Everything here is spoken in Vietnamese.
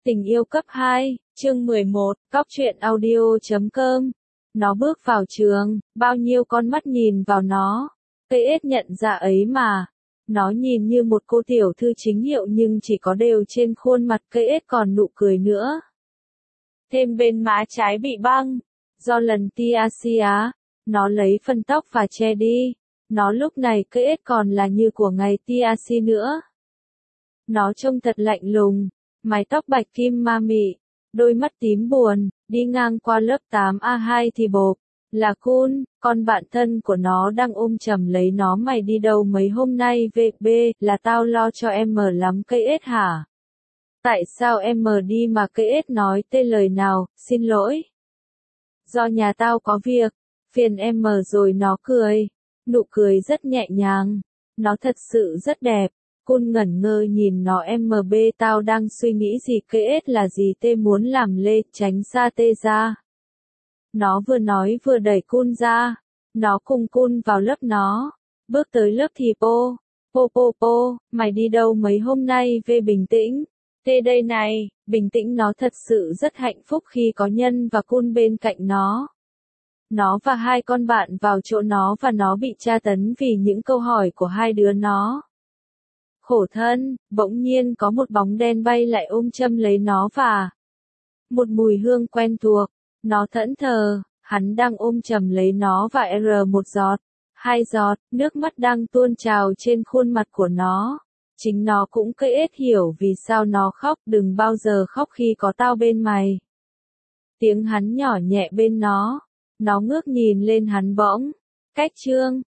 Tình yêu cấp 2, chương 11, Cóc truyện audio.com. Nó bước vào trường, bao nhiêu con mắt nhìn vào nó. Cây ết nhận ra ấy mà. Nó nhìn như một cô tiểu thư chính hiệu nhưng chỉ có đều trên khuôn mặt cây ết còn nụ cười nữa. Thêm bên má trái bị băng. Do lần tia, nó lấy phân tóc và che đi. Nó lúc này cây ết còn là như của ngày tia nữa. Nó trông thật lạnh lùng. Mái tóc bạch kim ma mị, đôi mắt tím buồn, đi ngang qua lớp 8A2 thì bộp, là Kun, con bạn thân của nó đang ôm chầm lấy nó. Mày đi đâu mấy hôm nay VB, là tao lo cho em lắm cây ết hả? Tại sao em đi mà cây ết nói tên lời nào, xin lỗi. Do nhà tao có việc, phiền em rồi. Nó cười, nụ cười rất nhẹ nhàng, nó thật sự rất đẹp. Kun ngẩn ngơ nhìn nó. MB tao đang suy nghĩ gì? Cây ết là gì? Tê muốn làm lê, tránh xa tê ra. Nó vừa nói vừa đẩy Kun ra. Nó cùng Kun vào lớp nó. Bước tới lớp thì po, mày đi đâu mấy hôm nay? Về bình tĩnh. Tê đây này, bình tĩnh. Nó thật sự rất hạnh phúc khi có Nhân và Kun bên cạnh nó. Nó và hai con bạn vào chỗ nó và nó bị tra tấn vì những câu hỏi của hai đứa nó. Khổ thân, bỗng nhiên có một bóng đen bay lại ôm châm lấy nó và một mùi hương quen thuộc. Nó thẫn thờ, hắn đang ôm chầm lấy nó và một giọt, 2 giọt, nước mắt đang tuôn trào trên khuôn mặt của nó. Chính nó cũng cây ết hiểu vì sao nó khóc. Đừng bao giờ khóc khi có tao bên mày. Tiếng hắn nhỏ nhẹ bên nó. Nó ngước nhìn lên hắn bỗng. Cách chương